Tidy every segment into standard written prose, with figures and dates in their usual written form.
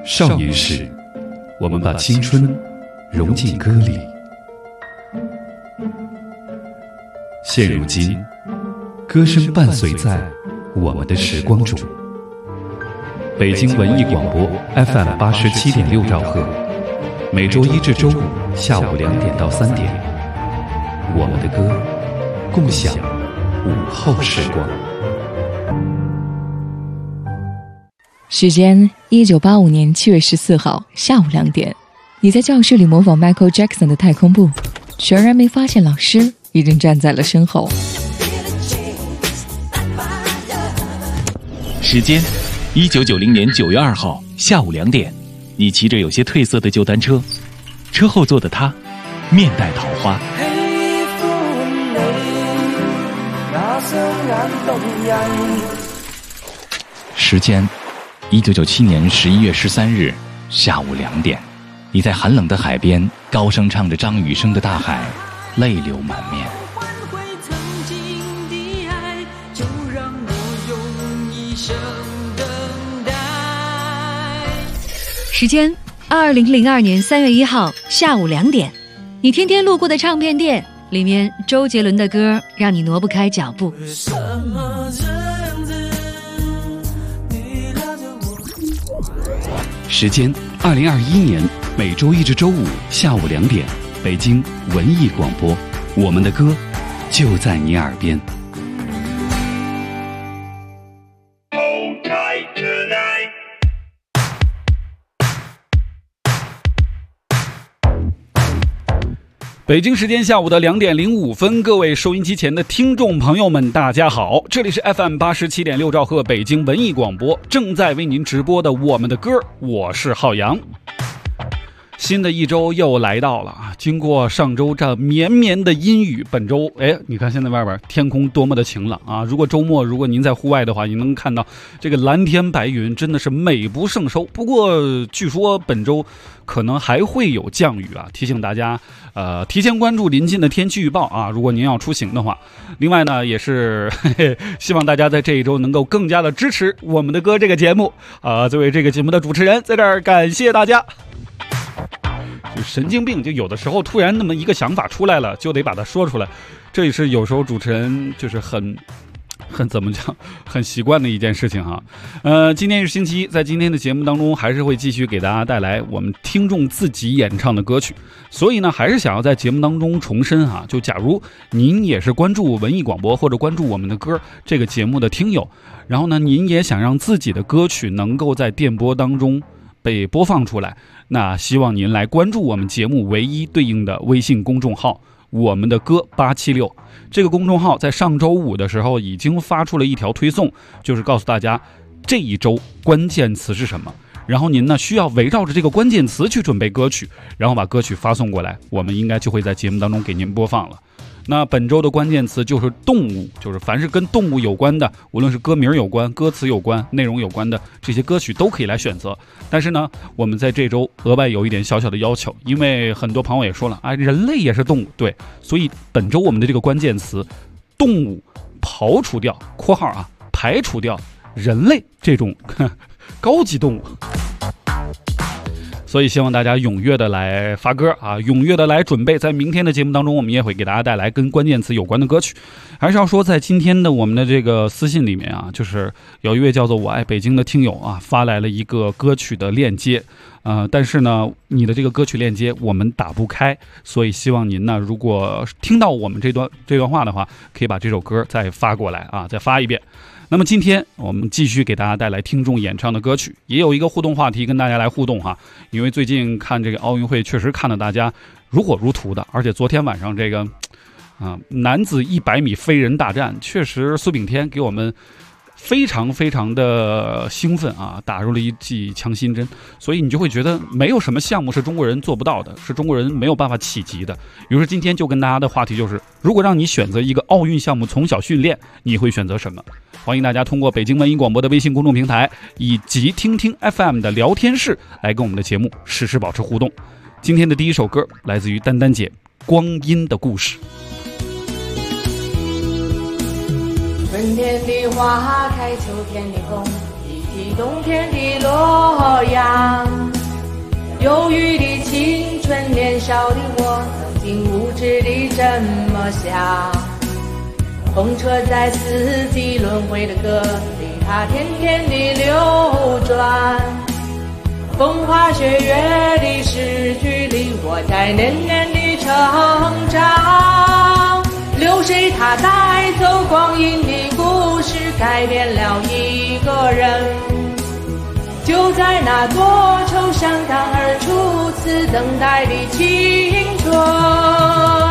少年时，我们把青春融进歌里。现如今，歌声伴随在我们的时光中。北京文艺广播 FM 87.6兆赫，每周一至周五下午2点到3点，我们的歌，共享午后时光。 时间1985年7月14号下午2点，你在教室里模仿 Michael Jackson 的太空步，全然没发现老师已经站在了身后。 时间1990年9月2号下午2点，你骑着有些褪色的旧单车，车后座的他面带桃花。时间1997年11月13日下午2点，你在寒冷的海边高声唱着张雨生的《大海》，泪流满面。 时间2002年3月1号下午2点，你天天路过的唱片店里面，周杰伦的歌让你挪不开脚步。 时间2021年每周一至周五下午2点，北京文艺广播，我们的歌就在你耳边。北京时间下午的2点05分，各位收音机前的听众朋友们，大家好，这里是 FM 87.6兆赫北京文艺广播，正在为您直播的我们的歌，我是浩洋。新的一周又来到了啊！经过上周这绵绵的阴雨，本周你看现在外边天空多么的晴朗啊！如果周末如果您在户外的话，你能看到这个蓝天白云，真的是美不胜收。不过据说本周可能还会有降雨啊，提醒大家提前关注临近的天气预报啊！如果您要出行的话，另外呢也是希望大家在这一周能够更加的支持我们的歌这个节目啊！作为这个节目的主持人，在这儿感谢大家。就神经病，就有的时候突然那么一个想法出来了，就得把它说出来，这也是有时候主持人就是很怎么讲，很习惯的一件事情哈。今天是星期一，在今天的节目当中，还是会继续给大家带来我们听众自己演唱的歌曲。所以呢，还是想要在节目当中重申哈，就假如您也是关注文艺广播或者关注我们的歌这个节目的听友，然后呢，您也想让自己的歌曲能够在电波当中被播放出来，那希望您来关注我们节目唯一对应的微信公众号，我们的歌876。这个公众号在上周五的时候已经发出了一条推送，就是告诉大家这一周关键词是什么，然后您呢需要围绕着这个关键词去准备歌曲，然后把歌曲发送过来，我们应该就会在节目当中给您播放了。那本周的关键词就是动物，就是凡是跟动物有关的，无论是歌名有关、歌词有关、内容有关的这些歌曲都可以来选择。但是呢，我们在这周额外有一点小小的要求，因为很多朋友也说了，人类也是动物，对，所以本周我们的这个关键词动物刨除掉（括号啊）排除掉人类这种高级动物。所以希望大家踊跃的来发歌啊，踊跃的来准备，在明天的节目当中，我们也会给大家带来跟关键词有关的歌曲。还是要说，在今天的我们的这个私信里面啊，就是有一位叫做我爱北京的听友啊，发来了一个歌曲的链接，但是呢，你的这个歌曲链接我们打不开，所以希望您呢，如果听到我们这段话的话，可以把这首歌再发过来啊，再发一遍。那么今天我们继续给大家带来听众演唱的歌曲，也有一个互动话题跟大家来互动哈。因为最近看这个奥运会，确实看得大家如火如荼的，而且昨天晚上这个男子100米飞人大战，确实苏炳添给我们非常非常的兴奋啊，打入了一剂强心针。所以你就会觉得没有什么项目是中国人做不到的，是中国人没有办法企及的。于是今天就跟大家的话题就是，如果让你选择一个奥运项目从小训练，你会选择什么？欢迎大家通过北京文艺广播的微信公众平台以及听听 FM 的聊天室来跟我们的节目实时保持互动。今天的第一首歌来自于丹丹姐，《光阴的故事》。 春天的花开，秋天的风，一提冬天的洛阳。 么想？风车在四季轮回的歌里，它天天地流转。风花雪月的诗句里，我在年年地成长。流水它带走光阴的故事，改变了一个人。就在那多愁善感而初次等待的青春。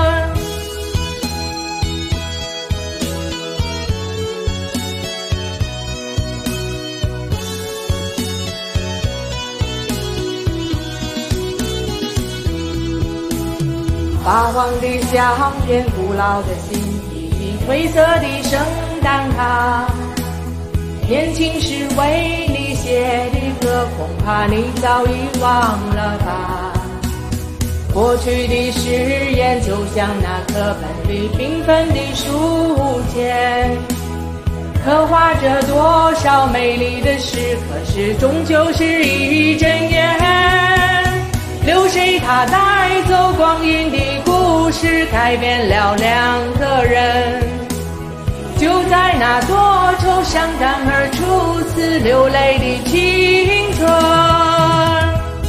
发黄的相片，古老的信，以及褪色的圣诞卡。年轻时为你写的歌，恐怕你早已忘了吧。过去的誓言，就像那课本里缤纷的书签，刻画着多少美丽的诗，可是终究是一阵烟。流水它带走光阴的故事，改变了两个人。就在那多愁善感而初次流泪的青春。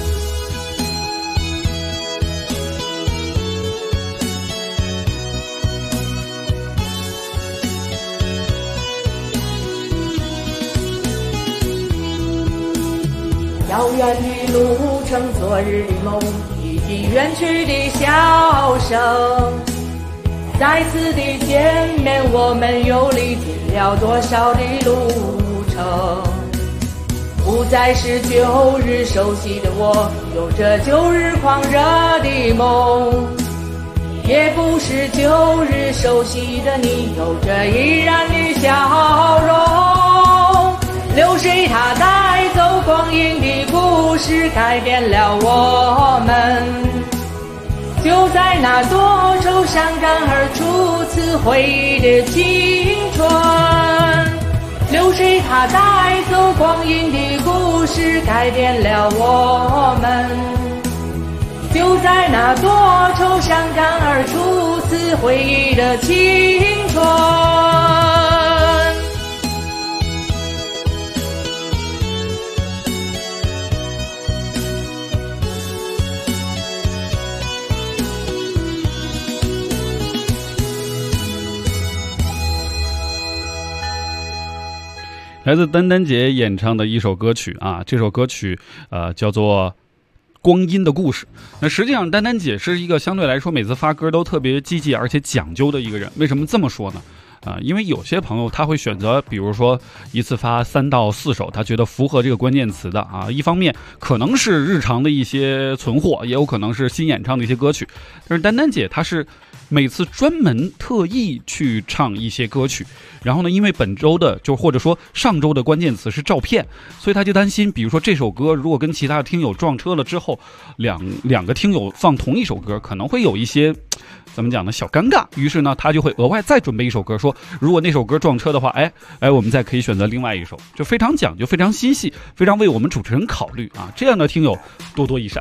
遥远的路程，昨日的梦，以及远去的笑声。再次的见面，我们又历经了多少的路程？不再是旧日熟悉的我，有着旧日狂热的梦，也不是旧日熟悉的你，有着依然的笑容。流水它带走光阴的故事，改变了我们。就在那多愁善感而初次回忆的青春。流水它带走光阴的故事，改变了我们。就在那多愁善感而初次回忆的青春。 来自丹丹姐演唱的一首歌曲啊，这首歌曲叫做光阴的故事。那实际上丹丹姐是一个相对来说每次发歌都特别积极而且讲究的一个人。为什么这么说呢？因为有些朋友他会选择，比如说一次发3到4首，他觉得符合这个关键词的啊。一方面可能是日常的一些存货，也有可能是新演唱的一些歌曲。但是丹丹姐她是每次专门特意去唱一些歌曲，然后呢，因为本周的或者说上周的关键词是照片，所以他就担心，比如说这首歌如果跟其他的听友撞车了之后，两个听友放同一首歌，可能会有一些怎么讲呢，小尴尬。于是呢，他就会额外再准备一首歌，说如果那首歌撞车的话，我们再可以选择另外一首，就非常讲究，非常心细，非常为我们主持人考虑啊。这样的听友多多益善。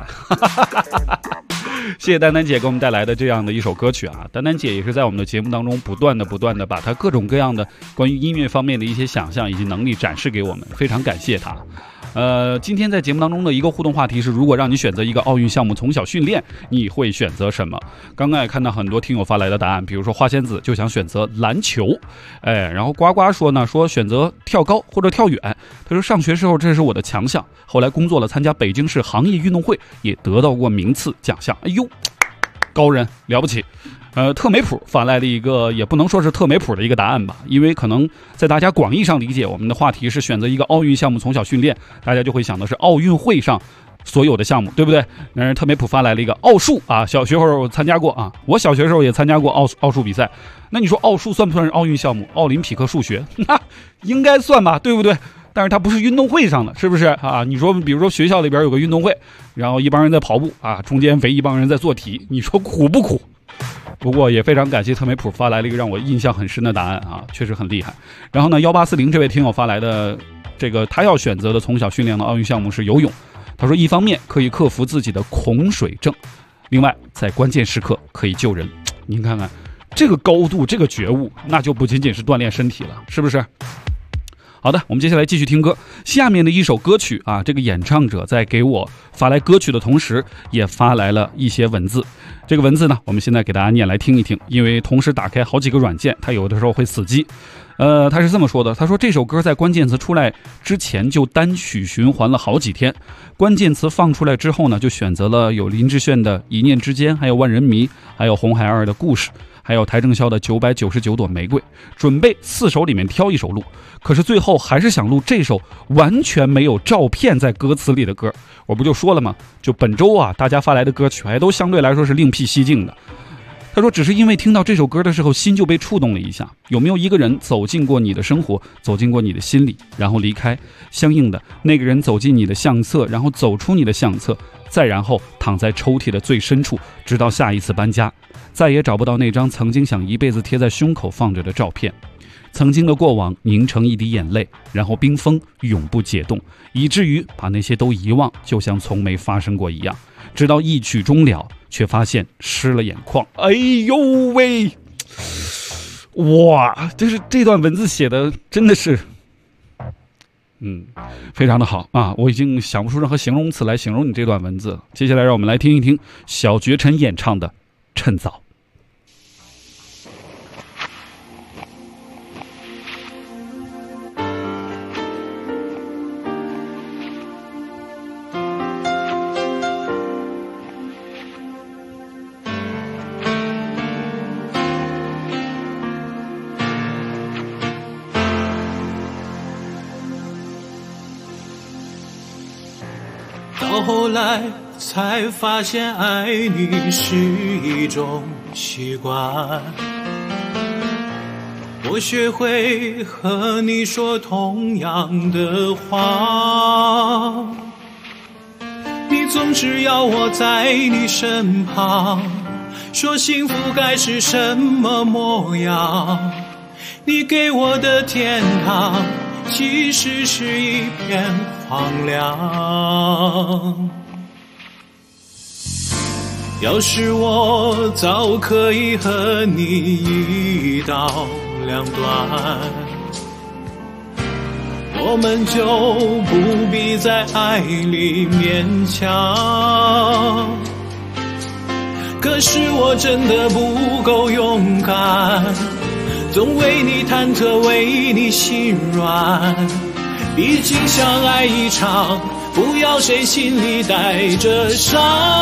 谢谢丹丹姐给我们带来的这样的一首歌曲啊。丹丹姐也是在我们的节目当中不断的把她各种各样的关于音乐方面的一些想象以及能力展示给我们，非常感谢她。今天在节目当中的一个互动话题是，如果让你选择一个奥运项目从小训练，你会选择什么？刚刚也看到很多听友发来的答案，比如说花仙子就想选择篮球，然后呱呱说呢，说选择跳高或者跳远。他说上学时候这是我的强项，后来工作了，参加北京市行业运动会，也得到过名次奖项。哎呦，高人了不起。特美普发来的一个也不能说是特美普的一个答案吧，因为可能在大家广义上理解，我们的话题是选择一个奥运项目从小训练，大家就会想的是奥运会上所有的项目，对不对？但是特美普发来了一个奥数啊，小学时候参加过啊，我小学时候也参加过奥数比赛。那你说奥数算不算是奥运项目？奥林匹克数学那应该算吧，对不对？但是它不是运动会上的，是不是啊？你说比如说学校里边有个运动会，然后一帮人在跑步啊，中间围一帮人在做题，你说苦不苦？不过也非常感谢特美普发来了一个让我印象很深的答案啊，确实很厉害。然后呢，1840这位听友发来的这个他要选择的从小训练的奥运项目是游泳。他说一方面可以克服自己的恐水症，另外在关键时刻可以救人。您看看这个高度，这个觉悟，那就不仅仅是锻炼身体了，是不是？好的，我们接下来继续听歌。下面的一首歌曲啊，这个演唱者在给我发来歌曲的同时，也发来了一些文字。这个文字呢，我们现在给大家念来听一听，因为同时打开好几个软件，它有的时候会死机。他是这么说的，他说这首歌在关键词出来之前就单曲循环了好几天，关键词放出来之后呢，就选择了有林志炫的《一念之间》，还有万人迷，还有红孩儿的故事，还有邰正宵的999朵玫瑰，准备4首里面挑一首录，可是最后还是想录这首完全没有照片在歌词里的歌。我不就说了吗？就本周啊，大家发来的歌曲还都相对来说是另辟蹊径的。他说只是因为听到这首歌的时候心就被触动了一下，有没有一个人走进过你的生活，走进过你的心里，然后离开，相应的那个人走进你的相册，然后走出你的相册，再然后躺在抽屉的最深处，直到下一次搬家，再也找不到那张曾经想一辈子贴在胸口放着的照片。曾经的过往凝成一滴眼泪，然后冰封永不解冻，以至于把那些都遗忘，就像从没发生过一样，直到一曲终了，却发现湿了眼眶。哎呦喂，哇，就是这段文字写的真的是非常的好啊！我已经想不出任何形容词来形容你这段文字了。接下来让我们来听一听小绝尘演唱的《趁早》。 到后来才发现爱你是一种习惯，我学会和你说同样的话，你总是要我在你身旁，说幸福该是什么模样，你给我的天堂其实是一片荒凉。要是我早可以和你一刀两断，我们就不必在爱里勉强。可是我真的不够勇敢，总为你忐忑，为你心软。毕竟相爱一场，不要谁心里带着伤。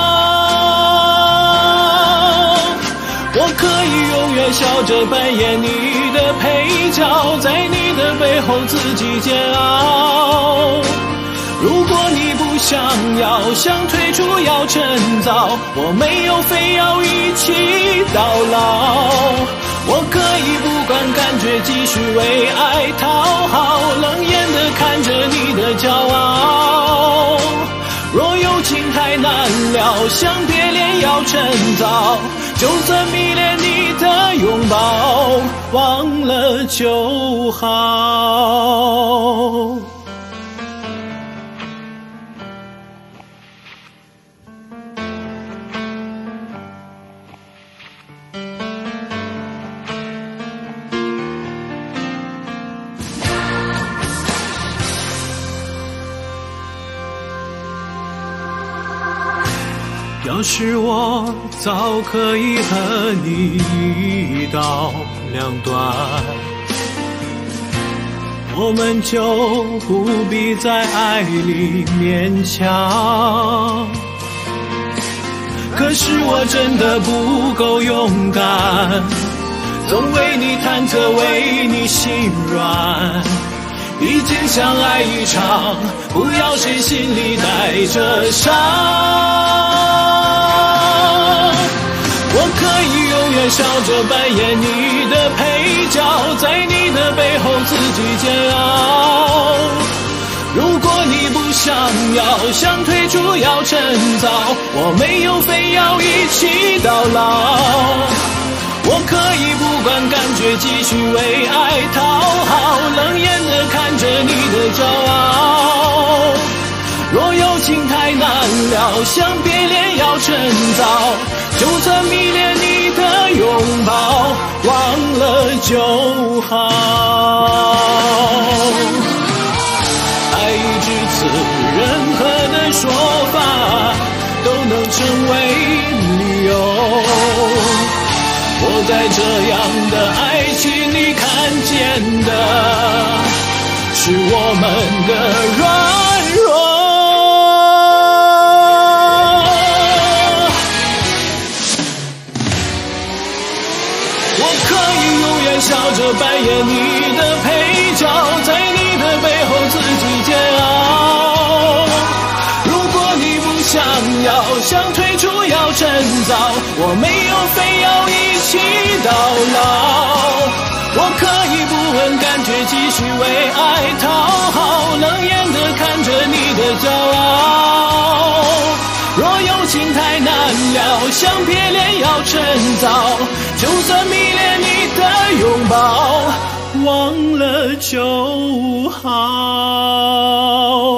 我可以永远笑着扮演你的配角，在你的背后自己煎熬。如果你不想要，想退出要趁早，我没有非要一起到老。我可以不管感觉，继续为爱讨好，冷眼地看着你的骄傲。若有情太难了，想别恋要趁早，就算迷恋你的拥抱，忘了就好。要是我早可以和你一刀两断，我们就不必在爱里勉强。可是我真的不够勇敢，总为你忐忑，为你心软。毕竟相爱一场，不要谁心里带着伤。我可以永远笑着扮演你的配角，在你的背后自己煎熬。如果你不想要，想退出要趁早，我没有非要一起到老。我可以不管感觉，继续为爱讨好，冷眼地看着你的骄傲。若有情太难了，想别恋要趁早，就算迷恋你的拥抱， 好。爱已至此，任何的说法都能成为理由。我在这样的爱情里看见的是我们的软弱。我可以永远笑着扮演你的配角，在你的背后自己煎熬。如果你不想要，想退出要趁早，我没有非要一起到老。我可以不问感觉，继续为爱讨好，冷眼地看着你的骄傲。若有情太难了，想别恋要趁早，就算迷恋你的拥抱，忘了就好。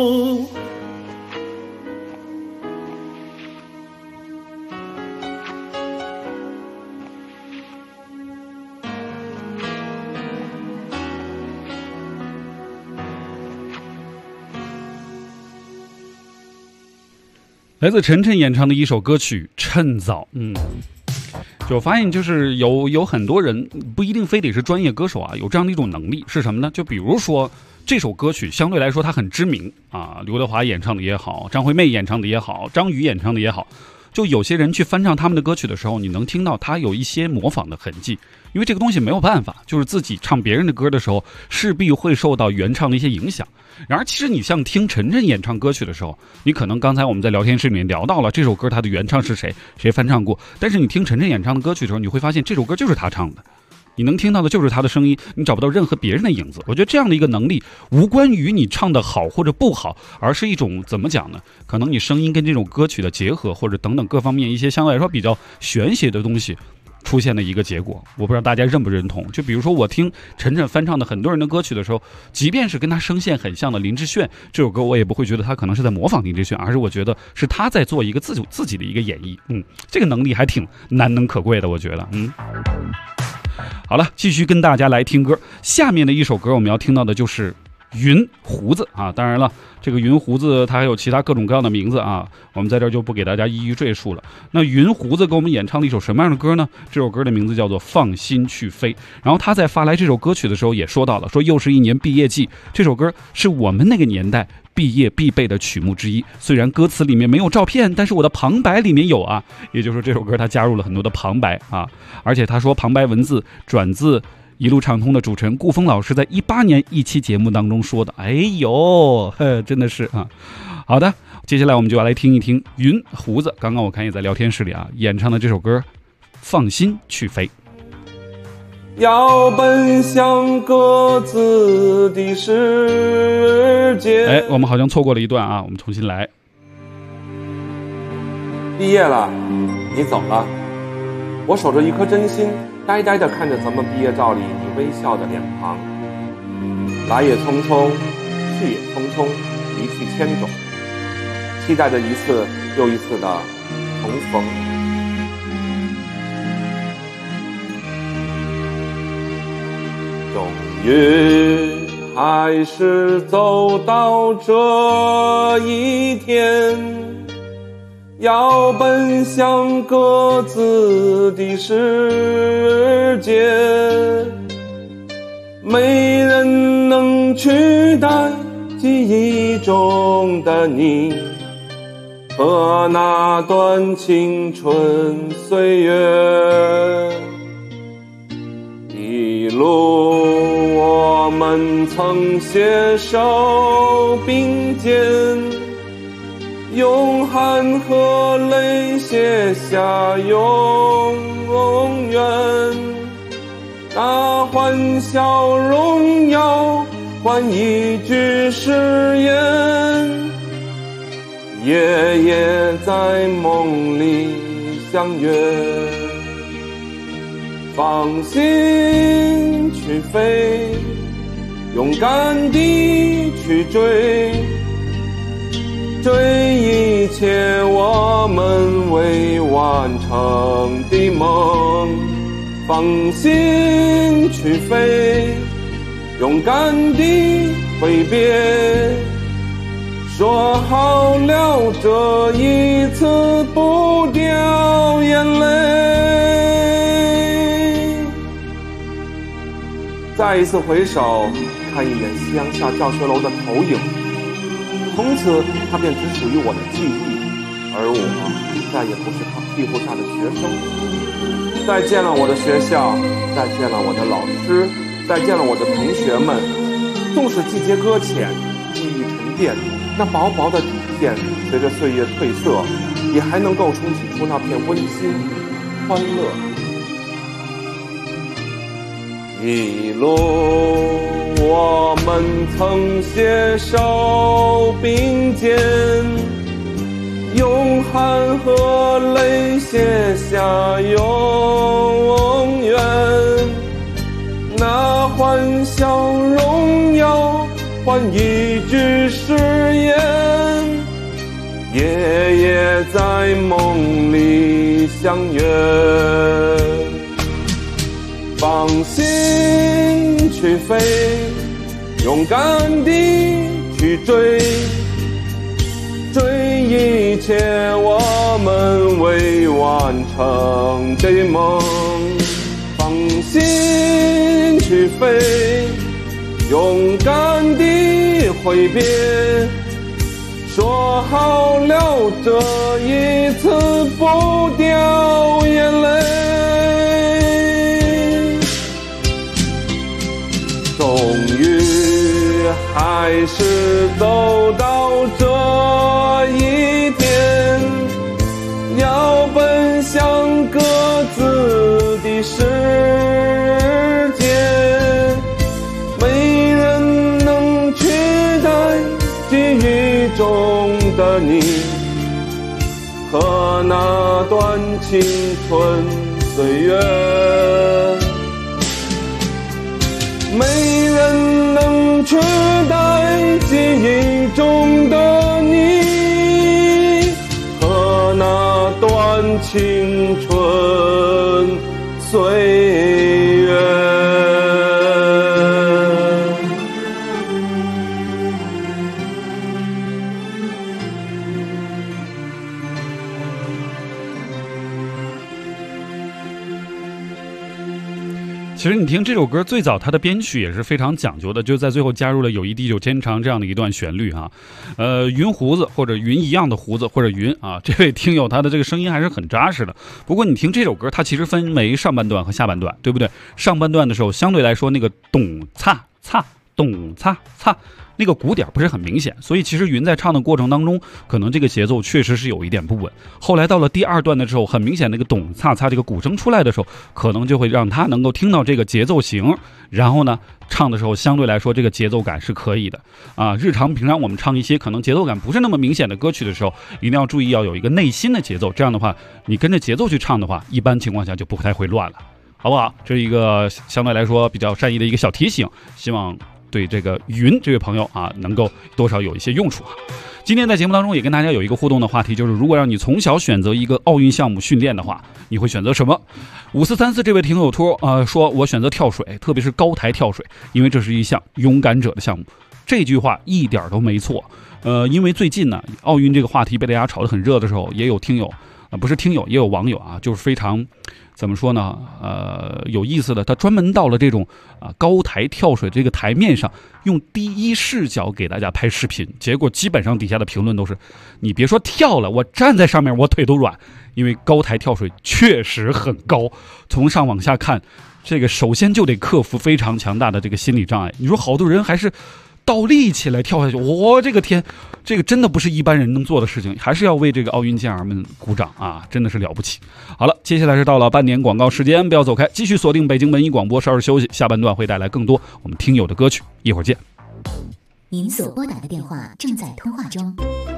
来自陈晨演唱的一首歌曲《趁早》。就发现就是有很多人不一定非得是专业歌手啊，有这样的一种能力是什么呢？就比如说这首歌曲相对来说它很知名啊，刘德华演唱的也好，张惠妹演唱的也好，张宇演唱的也好，就有些人去翻唱他们的歌曲的时候，你能听到他有一些模仿的痕迹，因为这个东西没有办法，就是自己唱别人的歌的时候势必会受到原唱的一些影响。然而其实你像听陈晨演唱歌曲的时候，你可能刚才我们在聊天室里面聊到了这首歌它的原唱是谁翻唱过，但是你听陈晨演唱的歌曲的时候，你会发现这首歌就是他唱的，你能听到的就是他的声音，你找不到任何别人的影子。我觉得这样的一个能力无关于你唱的好或者不好，而是一种怎么讲呢，可能你声音跟这种歌曲的结合，或者等等各方面一些相对来说比较玄学的东西出现的一个结果。我不知道大家认不认同。就比如说我听陈晨翻唱的很多人的歌曲的时候，即便是跟他声线很像的林志炫，这首歌我也不会觉得他可能是在模仿林志炫，而是我觉得是他在做一个自己的一个演绎。这个能力还挺难能可贵的，我觉得。好了，继续跟大家来听歌。下面的一首歌我们要听到的就是云胡子啊，当然了，这个云胡子它还有其他各种各样的名字啊，我们在这儿就不给大家一一赘述了。那云胡子给我们演唱了一首什么样的歌呢？这首歌的名字叫做《放心去飞》。然后他在发来这首歌曲的时候也说到了，说又是一年毕业季，这首歌是我们那个年代毕业必备的曲目之一。虽然歌词里面没有照片，但是我的旁白里面有啊，也就是说这首歌它加入了很多的旁白啊，而且他说旁白文字转自一路畅通的主持人顾峰老师在18年一期节目当中说的。哎呦，真的是啊。好的，接下来我们就要来听一听云胡子，刚刚我看也在聊天室里啊演唱的这首歌《放心去飞》。 要奔向各自的世界。 我们好像错过了一段啊，我们重新来。 毕业了，你走了，我守着一颗真心，呆呆地看着咱们毕业照里你微笑的脸庞。来也匆匆，去也匆匆，一去千种，期待着一次又一次的重逢。终于还是走到这一天，要奔向各自的世界，没人能取代记忆中的你和那段青春岁月。一路我们曾携手并肩，用汗和泪写下永远，那欢笑荣耀换一句誓言，夜夜在梦里相约。放心去飞，勇敢地去追，追一切我们未完成的梦。放心去去飞，勇敢地挥别，说好了这一次不掉眼泪。再一次回首，看一眼夕阳下教学楼的投影，从此它便只属于我的记忆，而我再也不是他屁股下的学生。再见了我的学校，再见了我的老师，再见了我的同学们。纵使季节搁浅，记忆沉淀，那薄薄的底片随着岁月褪色，也还能够冲洗出那片温馨欢乐。一路我们曾携手并肩，用汗和泪写下永远，那欢笑荣耀换一句誓言，夜夜在梦里相约。放心去飞，勇敢地去追，追一切我们未完成的梦。放心去飞，勇敢地挥别，说好了这一次不掉眼泪。终于还是走到这一天，要奔向各自的世界，没人能取代记忆中的你和那段青春岁月，没人能取代记忆中的你和那段青春岁月。 其实你听这首歌最早它的编曲也是非常讲究的，就在最后加入了友谊地久天长这样的一段旋律啊。云胡子或者云一样的胡子或者云啊，这位听友他的这个声音还是很扎实的。不过你听这首歌它其实分为上半段和下半段，对不对？上半段的时候相对来说那个咚擦擦咚擦擦那个鼓点不是很明显，所以其实云在唱的过程当中可能这个节奏确实是有一点不稳。后来到了第二段的时候，很明显那个咚擦擦这个鼓声出来的时候，可能就会让他能够听到这个节奏型，然后呢唱的时候相对来说这个节奏感是可以的啊。日常平常我们唱一些可能节奏感不是那么明显的歌曲的时候，一定要注意要有一个内心的节奏，这样的话你跟着节奏去唱的话，一般情况下就不太会乱了，好不好？这是一个相对来说比较善意的一个小提醒，希望对这个云这位朋友啊，能够多少有一些用处啊。今天在节目当中也跟大家有一个互动的话题，就是如果让你从小选择一个奥运项目训练的话，你会选择什么？5434这位听友说我选择跳水，特别是高台跳水，因为这是一项勇敢者的项目。这句话一点都没错。因为最近呢，奥运这个话题被大家炒得很热的时候，也有听友不是听友，也有网友啊，就是非常怎么说呢？有意思的，他专门到了这种高台跳水这个台面上，用第一视角给大家拍视频。结果基本上底下的评论都是：你别说跳了，我站在上面我腿都软，因为高台跳水确实很高，从上往下看，这个首先就得克服非常强大的这个心理障碍。你说好多人还是倒立起来跳下去，我这个天，这个真的不是一般人能做的事情，还是要为这个奥运健儿们鼓掌啊，真的是了不起。好了，接下来是到了半点广告时间，不要走开，继续锁定北京文艺广播，稍事休息，下半段会带来更多我们听友的歌曲，一会儿见。 您所拨打的电话正在通话中。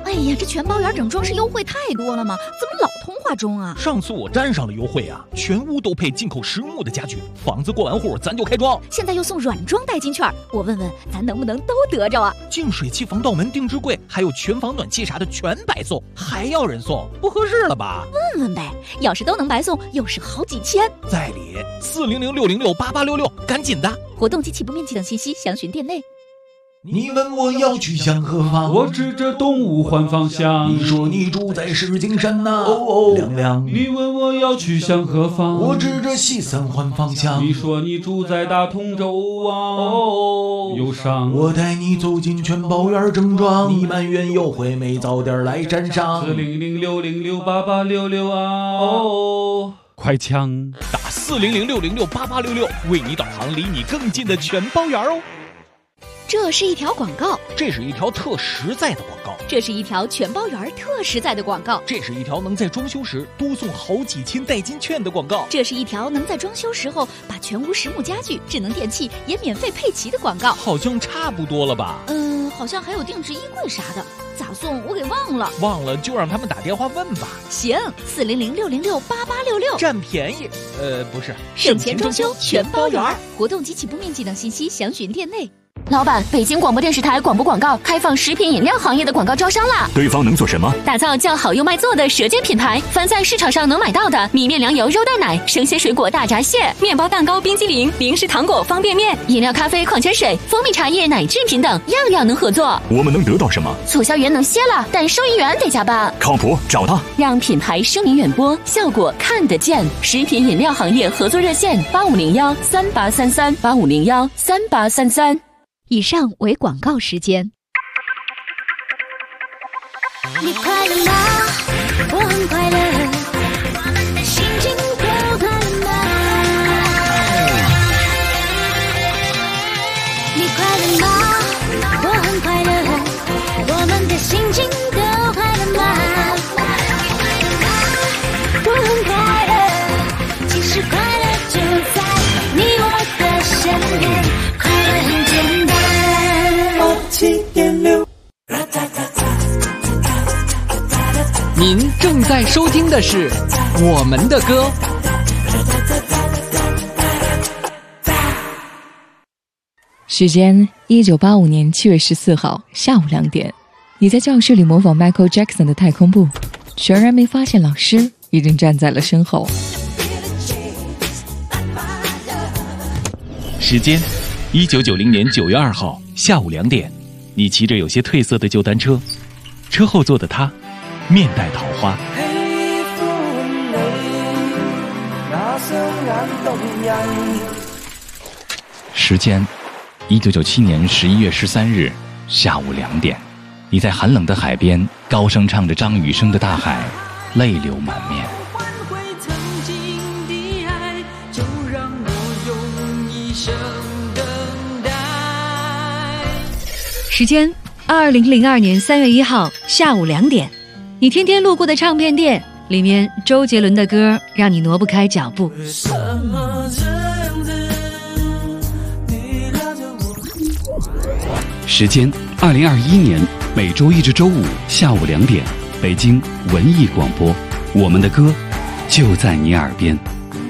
哎呀，这全包圆整装饰优惠太多了吗？怎么老通话中啊？ 上次我沾上了优惠啊，全屋都配进口实木的家具，房子过完户咱就开装。 现在又送软装代金券，我问问咱能不能都得着啊？ 净水器、防盗门、定制柜，还有全房暖气啥的全白送，还要人送，不合适了吧？ 问问呗，要是都能白送，又是好几千。 在理，400-606-8866，赶紧的！ 活动及起步面积等信息详询店内。 你问我要去向何方， 我指着东吴换方向。 你说你住在石景山呐，亮亮。 你问我要去向何方， 我指着西三环方向。 你说你住在大同州啊，忧伤。 我带你走进全包园正装，你埋怨优惠没早点来沾上。 400-606-8866啊，快枪打400-606-8866，为你导航离你更近的全包园哦。 这是一条广告， 这是一条特实在的广告， 这是一条全包圆特实在的广告， 这是一条能在装修时多送好几千代金券的广告， 这是一条能在装修时候把全屋实木家具、智能电器也免费配齐的广告。 好像差不多了吧？ 好像还有定制衣柜啥的，咋送我给忘了。 忘了就让他们打电话问吧。 行，400-606-8866， 占便宜。不是， 省钱装修全包圆。活动及起步面积等信息详询店内。 老板，北京广播电视台广播广告开放食品饮料行业的广告招商啦！ 对方能做什么？ 打造叫好又卖座的舌尖品牌，凡在市场上能买到的米面粮油肉蛋奶、生鲜水果大闸蟹、面包蛋糕、冰激凌、零食糖果、方便面、饮料、咖啡、矿泉水、蜂蜜茶叶、奶制品等，样样能合作。 我们能得到什么？ 促销员能歇了，但收银员得加班。 靠谱，找他， 让品牌声名远播，效果看得见。食品饮料行业合作热线8501-3833，8501-3833。 以上为广告时间。 你快乐吗？我很快乐，心情都快乐吗？你快乐吗？我很快乐，我们的心情都快乐吗？我很快乐，其实快乐就在你我的身边，快乐很简单。7.6， 您正在收听的是我们的歌。 时间1985年7月14号下午2点，你在教室里模仿 Michael Jackson 的太空步，全然没发现老师已经站在了身后。 时间1990年9月2号下午2点，你骑着有些褪色的旧单车，车后座的他面带桃花。时间1997年11月13日下午2点，你在寒冷的海边高声唱着张雨生的《大海》，泪流满面。 时间2002年3月1号下午2点，你天天路过的唱片店，里面周杰伦的歌让你挪不开脚步。 时间2021年每周一至周五下午2点，北京文艺广播，我们的歌就在你耳边。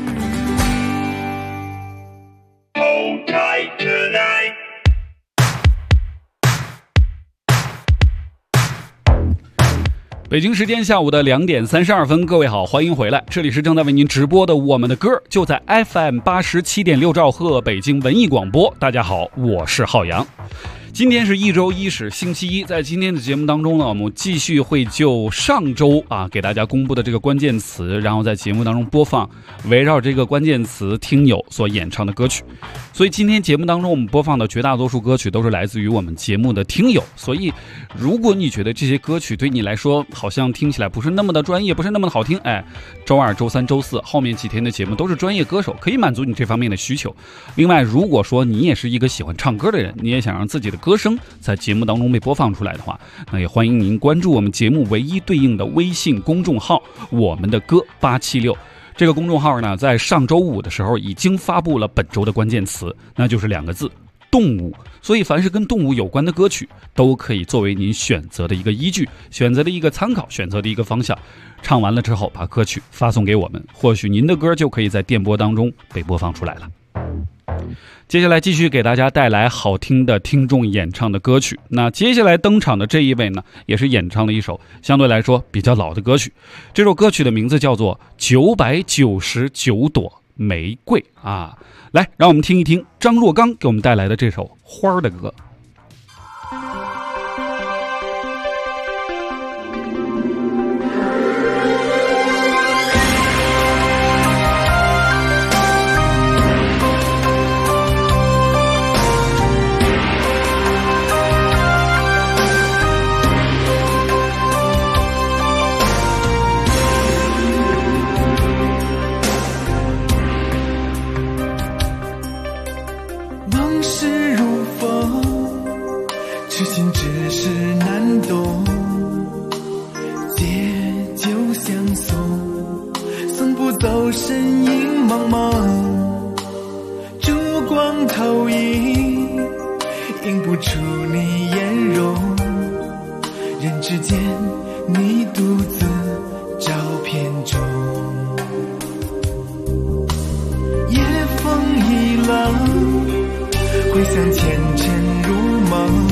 北京时间下午的2点32分，各位好，欢迎回来，这里是正在为您直播的我们的歌，就在 FM 87.6兆赫北京文艺广播。大家好，我是浩洋。今天是一周一是星期一，在今天的节目当中呢，我们继续会就上周给大家公布的这个关键词，然后在节目当中播放围绕这个关键词听友所演唱的歌曲。所以今天节目当中我们播放的绝大多数歌曲都是来自于我们节目的听友，所以如果你觉得这些歌曲对你来说好像听起来不是那么的专业，不是那么的好听，周二、周三、周四后面几天的节目都是专业歌手，可以满足你这方面的需求。另外，如果说你也是一个喜欢唱歌的人，你也想让自己的歌声在节目当中被播放出来的话，那也欢迎您关注我们节目唯一对应的微信公众号我们的歌876。这个公众号呢，在上周五的时候已经发布了本周的关键词，那就是2个字， 动物，所以凡是跟动物有关的歌曲都可以作为您选择的一个依据，选择的一个参考，选择的一个方向。唱完了之后把歌曲发送给我们，或许您的歌就可以在电波当中被播放出来了。接下来继续给大家带来好听的听众演唱的歌曲。那接下来登场的这一位呢，也是演唱了一首相对来说比较老的歌曲。这首歌曲的名字叫做999朵玫瑰啊。来，让我们听一听张若刚给我们带来的这首花的歌。 走身影茫茫，烛光投影，映不出你颜容。人之间，你独自照片中。夜风一冷，回想前尘如梦，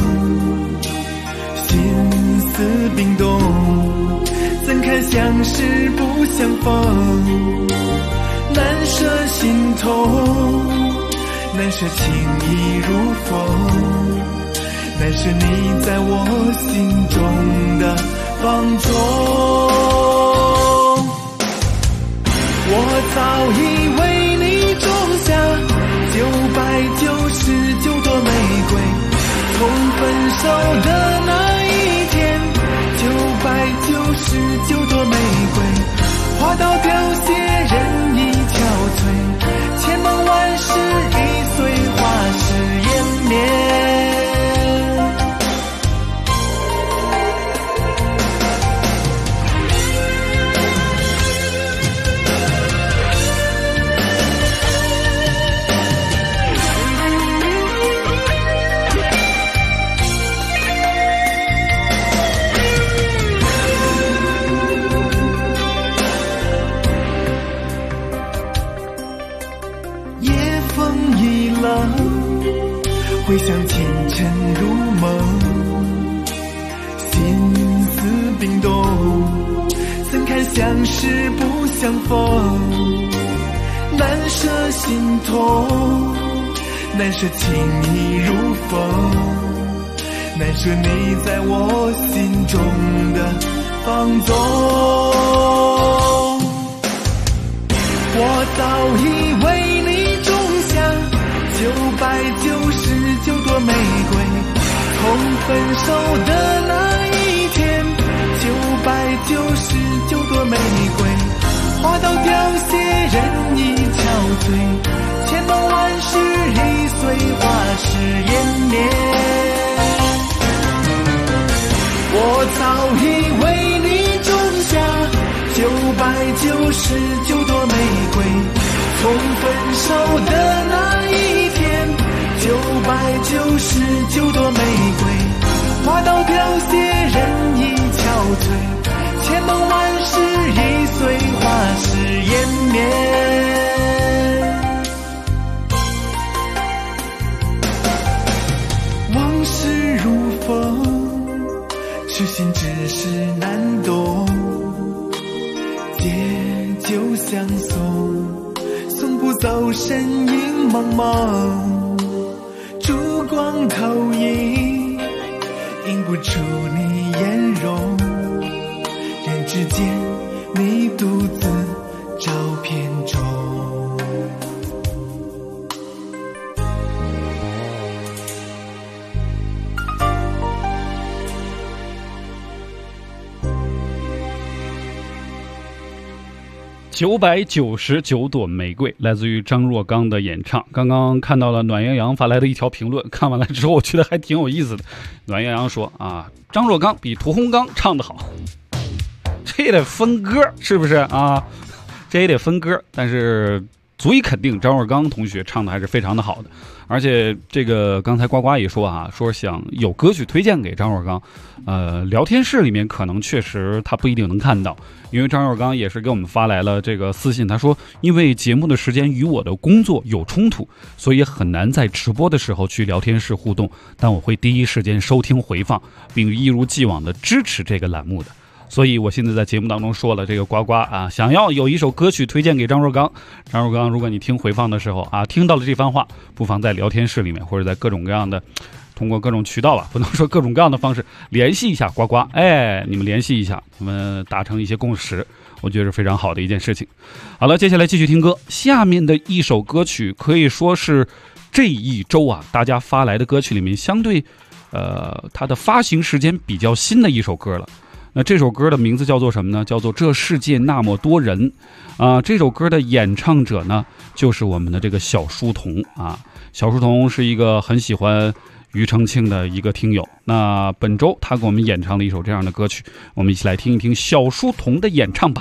心思冰冻。怎堪相识不相逢，难舍心痛，难舍情意如风，难舍你在我心中的放纵。我早已为你种下999朵玫瑰，从分手的那一天，999朵玫瑰，花到凋谢，人已憔悴，千梦万世已碎，花事湮灭。回想前尘如梦，心思冰冻，怎堪相识不相逢，难舍心痛，难舍情意如风，难舍你在我心中的放纵。我早已为你种下999朵玫瑰，从分手的那一天，999朵玫瑰，花到凋谢，人已憔悴，千梦万世已碎，花事湮灭。我早已为你种下999朵玫瑰，从分手的那一天，999朵玫瑰，花到凋谢，人已憔悴，千梦万世已碎，花事湮灭。往事如风，痴心只是难懂，借酒相送，送不走身影茫茫，烛光投影，映不出你颜容，人之间你独自照片中。 999朵玫瑰来自于张若刚的演唱。刚刚看到了暖洋洋发来的一条评论，看完了之后我觉得还挺有意思的。暖洋洋说啊，张若刚比屠洪刚唱得好，这也得分歌是不是啊？这也得分歌，但是足以肯定张若刚同学唱的还是非常的好的。 而且这个刚才呱呱也说啊，说想有歌曲推荐给张若刚，聊天室里面可能确实他不一定能看到，因为张若刚也是给我们发来了这个私信，他说因为节目的时间与我的工作有冲突，所以很难在直播的时候去聊天室互动，但我会第一时间收听回放，并一如既往的支持这个栏目的。所以我现在在节目当中说了，这个呱呱啊，想要有一首歌曲推荐给张若刚。张若刚，如果你听回放的时候啊，听到了这番话，不妨在聊天室里面或者在各种各样的通过各种渠道吧，不能说各种各样的方式联系一下呱呱，你们联系一下，你们达成一些共识，我觉得是非常好的一件事情。好了，接下来继续听歌，下面的一首歌曲可以说是这一周啊大家发来的歌曲里面相对它的发行时间比较新的一首歌了。那这首歌的名字叫做什么呢？叫做《这世界那么多人》这首歌的演唱者呢，就是我们的这个小书童啊。小书童是一个很喜欢庾澄庆的一个听友。那本周他给我们演唱了一首这样的歌曲，我们一起来听一听小书童的演唱吧。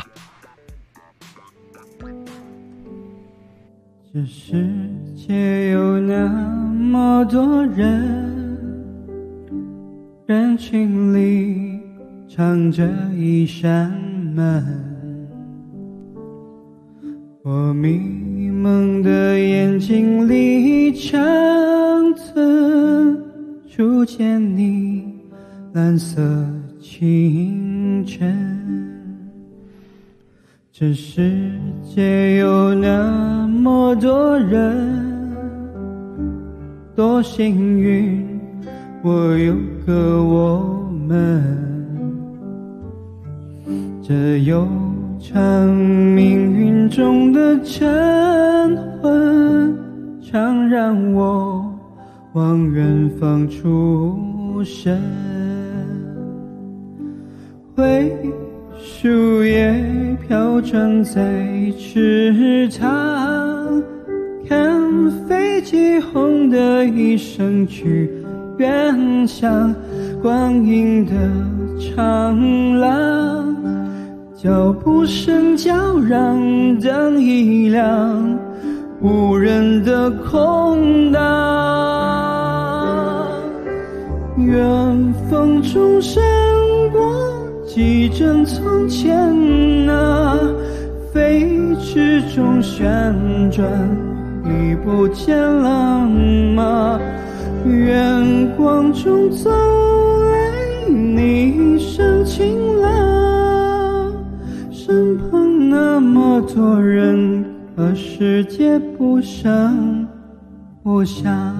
这世界有那么多人，人群里藏着一扇门，我迷蒙的眼睛里长存初见你蓝色清晨。这世界有那么多人，多幸运我有个我们，这悠长命运中的晨昏，常让我往远方出神。灰树叶飘转在池塘，看飞机轰的一声去远向光阴的长廊，脚步声叫嚷，灯一亮，无人的空荡。远风中闪过几帧从前啊，飞驰中旋转，已不见了吗？远光中走来你深情了，身旁那么多人，可世界不声不响。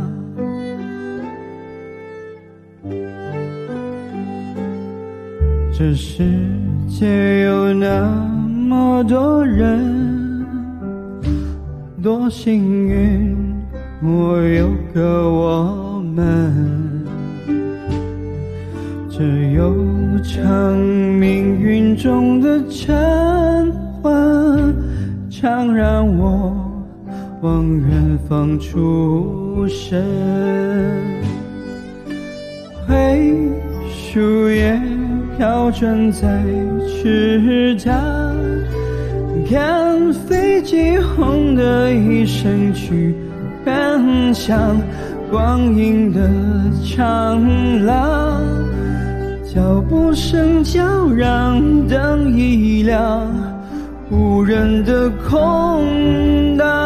这世界有那么多人，多幸运我有个我们，这悠长命运中的晨昏，常让我往远方出神。灰树叶飘转在池塘，看飞机轰的一声去远向光阴的长廊，脚步声叫嚷，灯一亮，无人的空荡。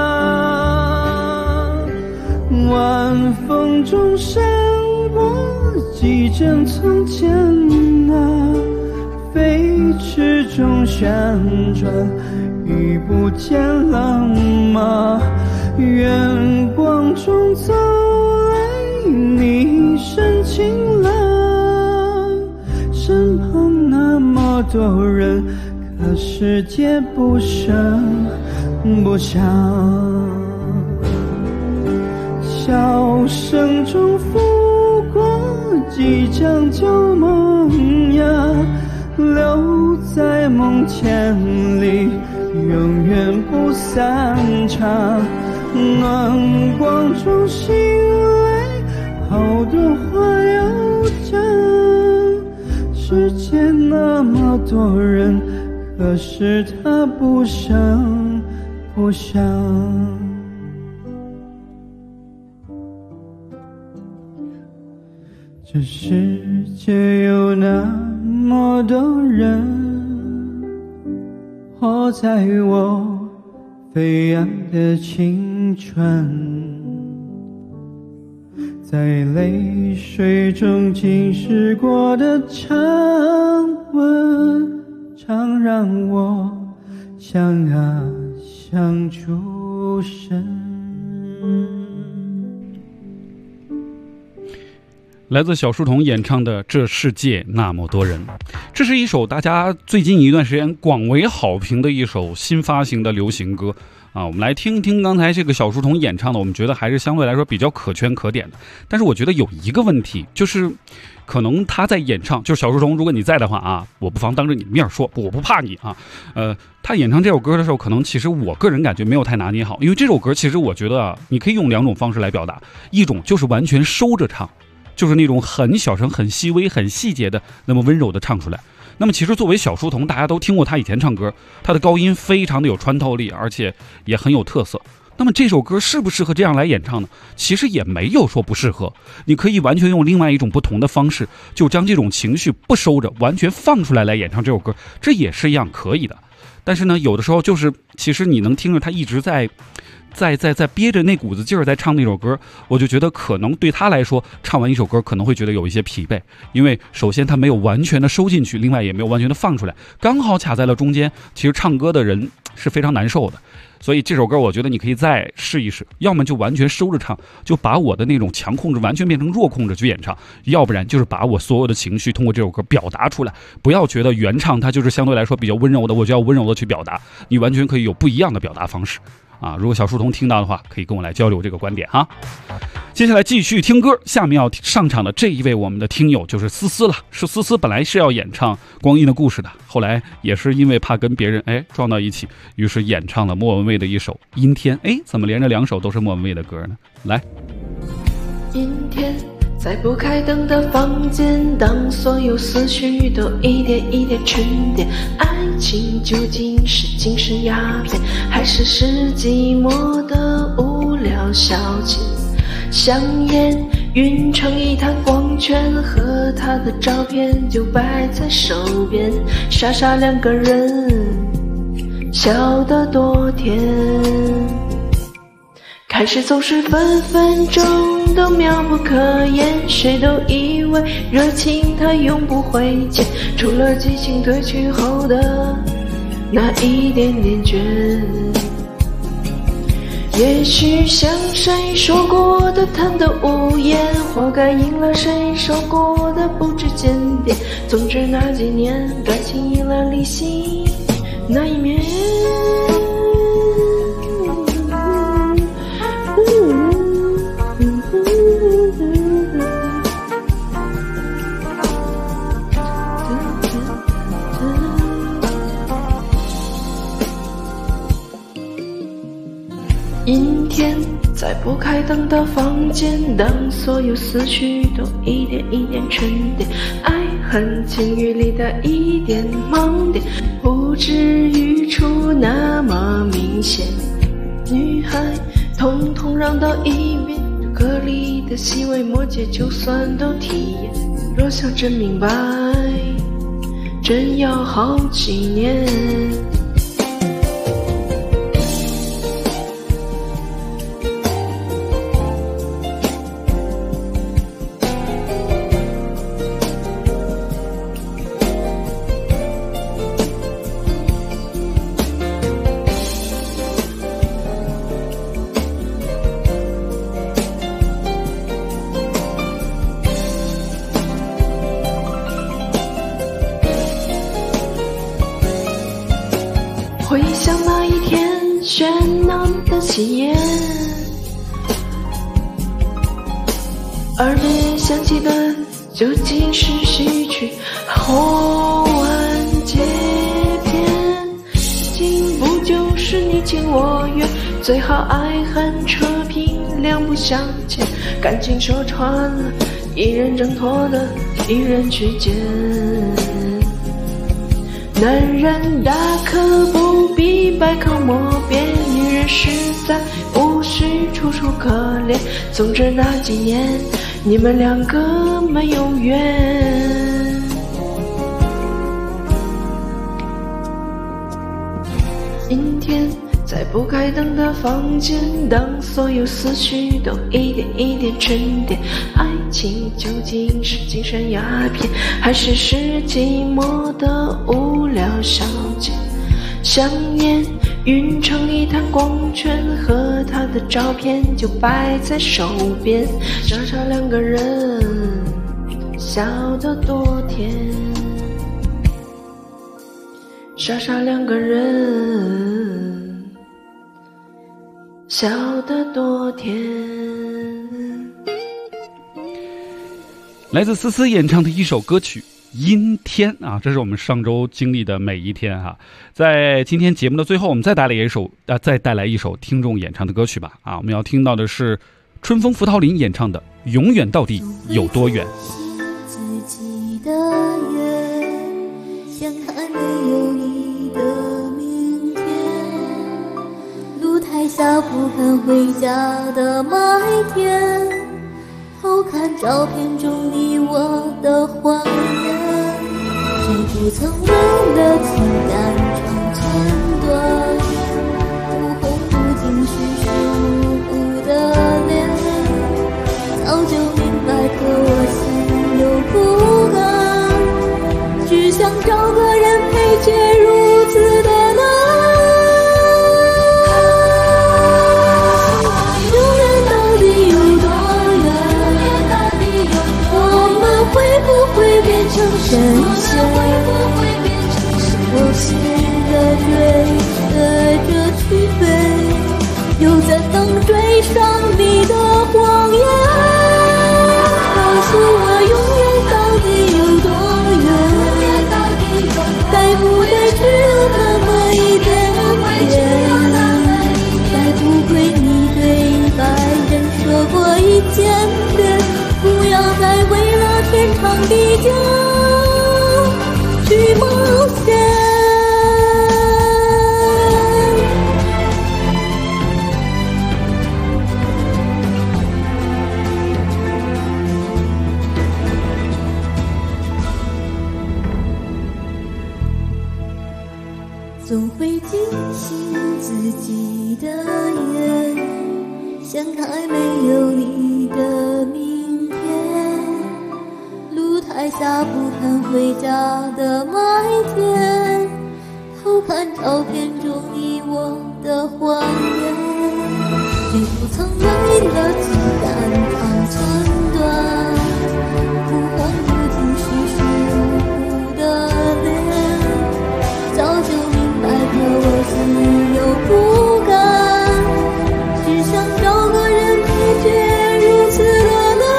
晚风中闪过几帧从前啊，飞驰中旋转，已不见了吗？远光中走来你深情了，身旁那么多人，可世界不声不响。笑声中拂过几张旧梦呀，留在梦田里，永远不散场。暖光中醒来，好多话要讲。世界那么多人，可是它不声不响。 这世界有那么多人，活在我飞扬的青春，在泪水中浸湿过的长吻，常让我想啊想出神。 来自小书童演唱的《这世界那么多人》，这是一首大家最近一段时间广为好评的一首新发行的流行歌啊。我们来听一听刚才这个小书童演唱的，我们觉得还是相对来说比较可圈可点的。但是我觉得有一个问题，就是可能他在演唱，就是小书童，如果你在的话啊，我不妨当着你的面说，我不怕你啊。他演唱这首歌的时候，可能其实我个人感觉没有太拿捏好，因为这首歌其实我觉得啊，你可以用两种方式来表达，一种就是完全收着唱。就是那种很小声、很细微、很细节的那么温柔的唱出来。那么其实作为小书童，大家都听过他以前唱歌，他的高音非常的有穿透力，而且也很有特色。那么这首歌适不适合这样来演唱呢？其实也没有说不适合，你可以完全用另外一种不同的方式，就将这种情绪不收着，完全放出来来演唱这首歌，这也是一样可以的。但是呢，有的时候就是其实你能听着他一直在憋着那股子劲儿在唱那首歌，我就觉得可能对他来说，唱完一首歌可能会觉得有一些疲惫，因为首先他没有完全的收进去，另外也没有完全的放出来，刚好卡在了中间。其实唱歌的人是非常难受的，所以这首歌我觉得你可以再试一试，要么就完全收着唱，就把我的那种强控制完全变成弱控制去演唱，要不然就是把我所有的情绪通过这首歌表达出来。不要觉得原唱它就是相对来说比较温柔的，我就要温柔的去表达，你完全可以有不一样的表达方式啊！如果小书童听到的话，可以跟我来交流这个观点哈。接下来继续听歌，下面要上场的这一位我们的听友就是思思了。是思思本来是要演唱《光阴的故事》的，后来也是因为怕跟别人撞到一起，于是演唱了莫文蔚的一首《阴天》。怎么连着两首都是莫文蔚的歌呢？来， 阴天，在不开灯的房间，当所有思绪都一点一点沉淀，爱情究竟是精神鸦片，还是寂寞的无聊消遣？香烟晕成一滩光圈，和他的照片就摆在手边，傻傻两个人笑得多甜。开始总是分分钟都妙不可言，谁都以为热情它永不会减，除了激情褪去后的那一点点倦。也许像谁说过的贪得无厌，活该应了谁受过的不知检点。总之那几年感情赢了理性那一面。阴天，在不开灯的房间，当所有思绪都一点一点沉淀，爱恨情欲里的一点盲点，不至于出那么明显。女孩统统让到一边，歌里的细微末节就算都体验，若想真明白，真要好几年。回想那一天喧闹的喜宴，耳边响起的究竟是序曲后完结篇，竟不就是你情我愿，最好爱恨扯平两不相欠，感情说穿了一人挣脱的一人去捡。 男人大可不必百口莫辩，女人实在不是楚楚可怜。总之那几年你们两个没有缘。今天在不开灯的房间，当所有思绪都一点一点沉淀，爱情究竟是精神鸦片，还是寂寞的无聊小姐？想念晕成一滩光圈，和他的照片就摆在手边，傻傻两个人笑得多甜，傻傻两个人笑得多甜。 来自思思演唱的一首歌曲阴天啊，这是我们上周经历的每一天哈。在今天节目的最后，我们再带来一首听众演唱的歌曲吧啊，我们要听到的是春风福桃林演唱的《永远到底有多远》。 自己的远，像还没有你的明天，露台下不肯回家的麦田，偷看照片中你我的谎言，谁不曾为了情感长寸断，不红不经世事无辜的脸，早就明白可我心有不甘，只想找个人陪，却如此的难。永远到底有多远？我们会不会变成神仙？我拼命地追着去飞，又怎能追上你的谎言？告诉我永远到底有多远？该不该只有那么一点点？该不会你对白人说过1000遍，不要再为了天长地久去冒险。总会惊醒自己的眼，像还没有你的明天，露台下不肯回家的麦田，偷看照片中你我的谎言，谁不曾为了情感长寸断，不红不经世事无辜的脸，早就明白可我心有不甘，只想找个人陪，却如此的难。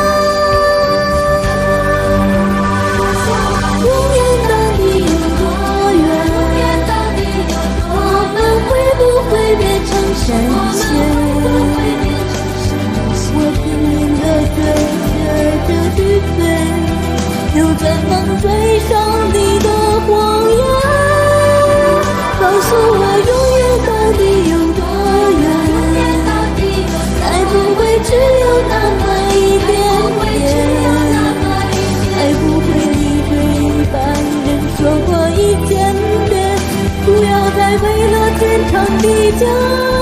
永远到底有多远？我们会不会变成神仙？我拼命地追着飞，又怎能追上你的谎言？告诉我永远到底有多远？该不会只有那么一点点？该不会你对白人说过1000遍，不要再为了天长地久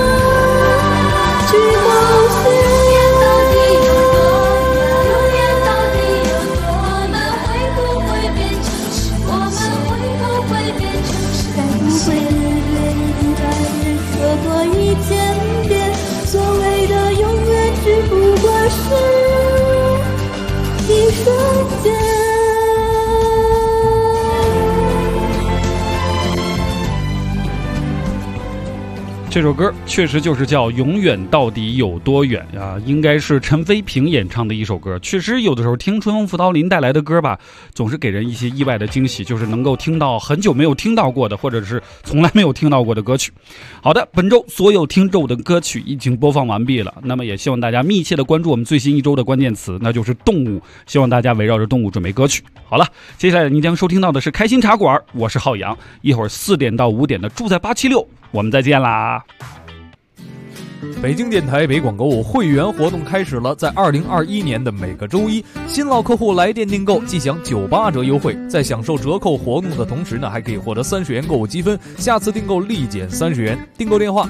去冒险。会你对白人说过1000遍，所谓的永远只不过是一瞬间。 这首歌确实就是叫《永远到底有多远》啊，应该是陈飞平演唱的一首歌。确实有的时候听春风辅导林带来的歌吧，总是给人一些意外的惊喜，就是能够听到很久没有听到过的，或者是从来没有听到过的歌曲。好的，本周所有听众的歌曲已经播放完毕了，那么也希望大家密切的关注我们最新一周的关键词，那就是动物，希望大家围绕着动物准备歌曲。好了，接下来您将收听到的是开心茶馆，我是浩洋，一会儿4点到5点的住在876，我们再见啦。 北京电台北广购物会员活动开始了，在2021年的每个周一，新老客户来电订购即享98折优惠，在享受折扣活动的同时呢，还可以获得30元购物积分，下次订购立减30元。订购电话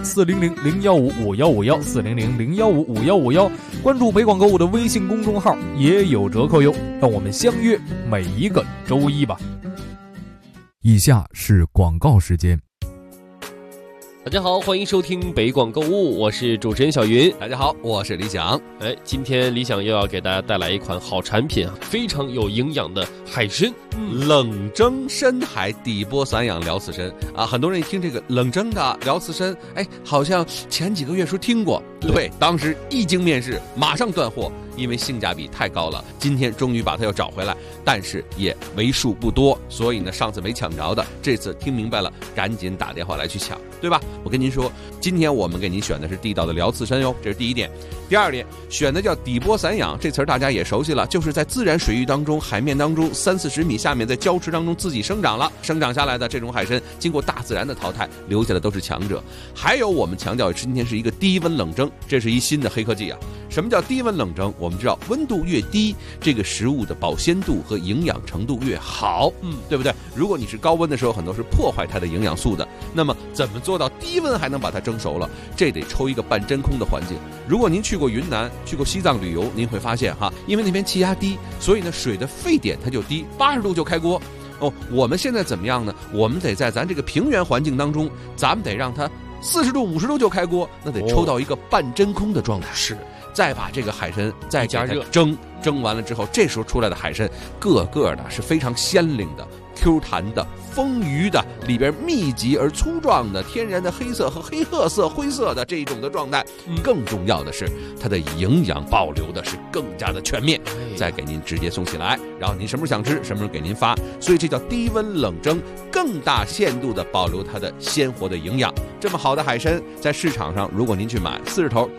400-015-5151，400-015-5151，关注北广购物的微信公众号也有折扣哟。让我们相约每一个周一吧。以下是广告时间。 大家好，欢迎收听北广购物，我是主持人小云。 大家好，我是李想。 今天李想又要给大家带来一款好产品啊，非常有营养的海参， 冷蒸深海底波散养辽刺参啊。很多人一听这个冷蒸的辽刺参，好像前几个月说听过，对，当时一经面世，马上断货，因为性价比太高了。今天终于把它又找回来，但是也为数不多，所以呢，上次没抢着的，这次听明白了，赶紧打电话来去抢，对吧？我跟您说，今天我们给您选的是地道的辽刺参哟，这是第一点。第二点，选的叫底波散养，这词儿大家也熟悉了，就是在自然水域当中、海面当中30-40米下面，在礁池当中自己生长了，生长下来的这种海参，经过大自然的淘汰，留下的都是强者。还有我们强调今天是一个低温冷蒸，这是一新的黑科技啊。什么叫低温冷蒸？我们知道温度越低，这个食物的保鲜度和营养程度越好，对不对？如果你是高温的时候，很多是破坏它的营养素的。那么怎么做到低温还能把它蒸熟了？这得抽一个半真空的环境。如果您去过云南、去过西藏旅游，您会发现哈，因为那边气压低，所以呢水的沸点它就低，80度就开锅。我们现在怎么样呢？我们得在咱这个平原环境当中，咱们得让它40度、50度就开锅，那得抽到一个半真空的状态。 是。 再把这个海参再加热蒸完了之后，这时候出来的海参个个的是非常鲜灵的、Q 弹的、丰腴的，里边密集而粗壮的天然的黑色和黑褐色、灰色的这种的状态。更重要的是，它的营养保留的是更加的全面，再给您直接送起来，然后您什么时候想吃，什么时候给您发。所以这叫低温冷蒸，更大限度的保留它的鲜活的营养。这么好的海参，在市场上，如果您去买40头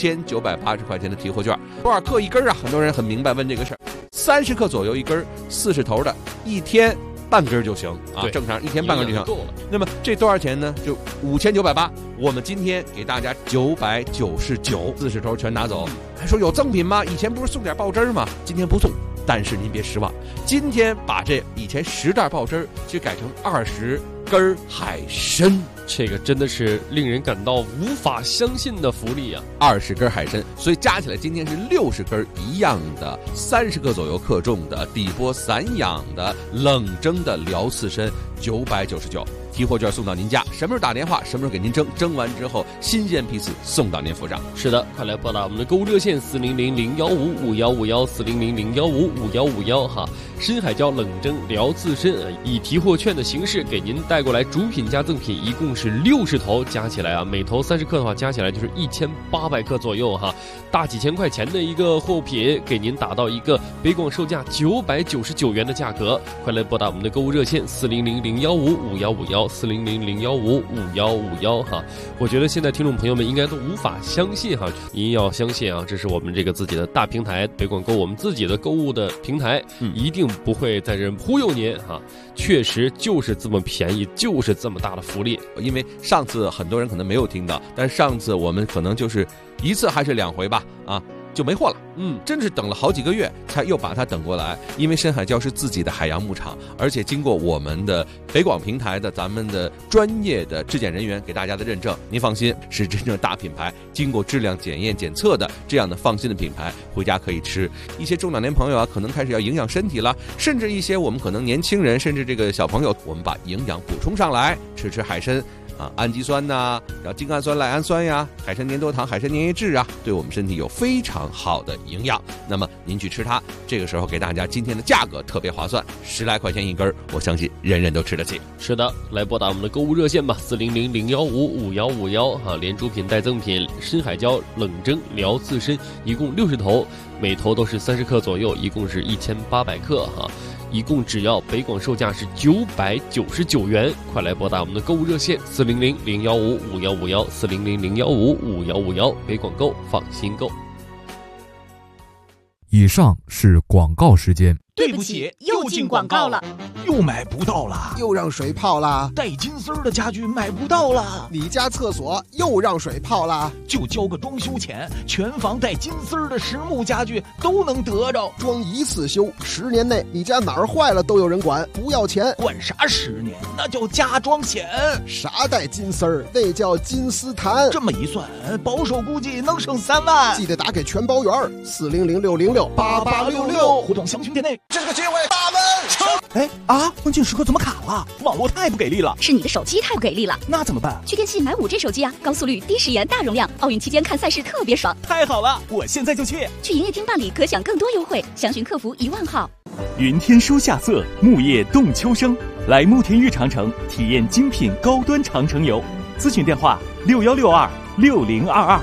，5980块钱的提货券，多少克一根啊？很多人很明白问这个事儿，30克左右一根，40头的，一天半根就行啊，正常一天半根就行。那么这多少钱呢？就5980，我们今天给大家999，40头全拿走。还说有赠品吗？以前不是送点爆汁吗？今天不送。但是您别失望，今天把这以前10袋爆汁就改成20根海参， 这个真的是令人感到无法相信的福利啊 ！20根海参，所以加起来今天是60根一样的，30克左右克重的底波散养的冷蒸的辽刺参，999。提货券送到您家，什么时候打电话，什么时候给您蒸完之后，新鲜批次送到您府上。 是的，快来拨打我们的购物热线400-015-5151，400-015-5151哈。深海椒冷蒸辽刺参以提货券的形式给您带过来，主品加赠品一共是60头，加起来啊，每头30克的话，加起来就是1800克左右哈，大几千块钱的一个货品，给您打到一个北广售价999元的价格。快来拨打我们的购物热线400-015-5151，400-015-5151哈。我觉得现在听众朋友们应该都无法相信哈，您要相信啊，这是我们这个自己的大平台北广购，我们自己的购物的平台，一定不会在这忽悠您哈，确实就是这么便宜，就是这么大的福利。 因为上次很多人可能没有听到，但上次我们可能就是1次还是2回吧啊，就没货了。真是等了好几个月才又把它等过来。因为深海礁是自己的海洋牧场，而且经过我们的北广平台的咱们的专业的质检人员给大家的认证，您放心，是真正大品牌，经过质量检验检测的这样的放心的品牌，回家可以吃。一些中老年朋友啊，可能开始要营养身体了，甚至一些我们可能年轻人，甚至这个小朋友，我们把营养补充上来，吃海参。 氨基酸呐，然后精氨酸、赖氨酸呀，海参粘多糖、海参粘液质啊，对我们身体有非常好的营养。那么您去吃它，这个时候给大家今天的价格特别划算，10来块钱一根，我相信人人都吃得起。 是的，来拨打我们的购物热线吧，400-015-5151哈，连主品带赠品，深海椒冷蒸疗刺身，一共60头，每头都是30克左右，一共是1800克哈。一共只要北广售价是999元，快来拨打我们的购物热线400-015-5151，400-015-5151，北广购，放心购。 以上是广告时间。 对不起，又进广告了， 又买不到了， 又让水泡了， 带金丝儿的家具买不到了， 你家厕所又让水泡了， 就交个装修钱，全房带金丝儿的实木家具都能得着， 装一次修，10年内你家哪儿坏了都有人管，不要钱。 管啥10年？那叫加装险。 啥带金丝儿？那叫金丝檀。 这么一算，保守估计能省3万。 记得打给全包圆，400-606-8866， 互动详询店内。 这个机会大温成。 关键时刻怎么卡了？网络太不给力了。 是你的手机太不给力了。 那怎么办？ 去电信买5G 手机啊，高速率、低时延、大容量，奥运期间看赛事特别爽。 太好了，我现在就去。 去营业厅办理可享更多优惠，详询客服10000号。 云天书夏色，木叶动秋生，来慕田峪长城体验精品高端长城游。咨询电话61626022。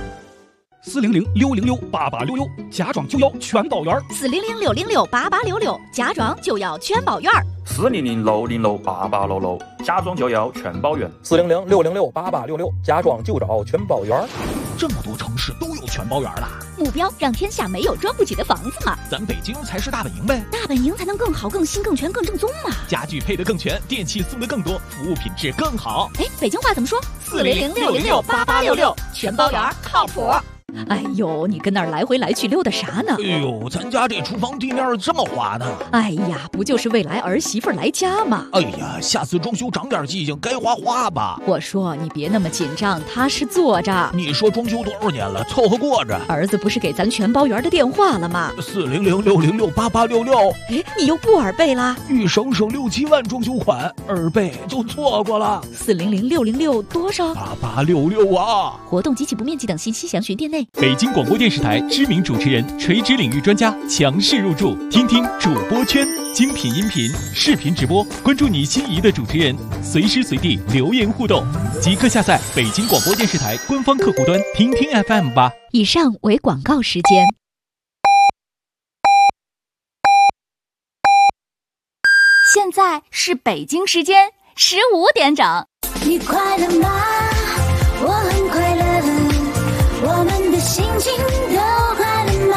400-606-8866，家装就要全包圆。 400-606-8866，家装就要全包圆。 400-606-8866，家装就要全包圆。 400-606-8866，家装就找全包圆。 这么多城市都有全包圆了， 目标让天下没有装不起的房子嘛。 咱北京才是大本营呗， 大本营才能更好、更新、更全、更正宗嘛。 家具配得更全，电器送得更多，服务品质更好。 北京话怎么说？400-606-8866，全包圆靠谱。哎呦，你跟那儿来回来去溜达啥呢？ 哎呦，咱家这厨房地面这么滑呢。 哎呀，不就是未来儿媳妇来家吗？ 哎呀，下次装修长点记性，该花花吧。 我说你别那么紧张，踏实坐着。 你说装修多少年了，凑合过着。 儿子不是给咱全包圆的电话了吗 ？400-606-8866。 你又不耳背啦？ 欲省6、7万装修款，耳背就错过了。 400-606多少 ？8866啊！ 活动及其不面积等信息详询店内。 北京广播电视台知名主持人、垂直领域专家强势入驻，听听主播圈，精品音频、视频直播，关注你心仪的主持人，随时随地留言互动，即刻下载北京广播电视台官方客户端，听听 FM 吧。 以上为广告时间。 现在是北京时间15点整。 你快乐吗？我很快乐。我们的心情都快乐吗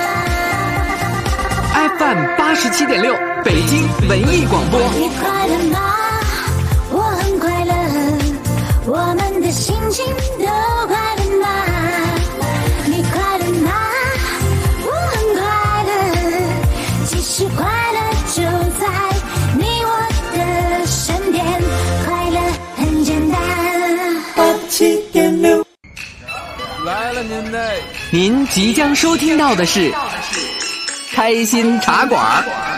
？FM 87.6，北京文艺广播。 你快乐吗？我很快乐。我们的心情都快乐吗？你快乐吗？我很快乐。其实快乐就在你我的身边，快乐很简单。87.6。 来了您嘞！您即将收听到的是开心茶馆。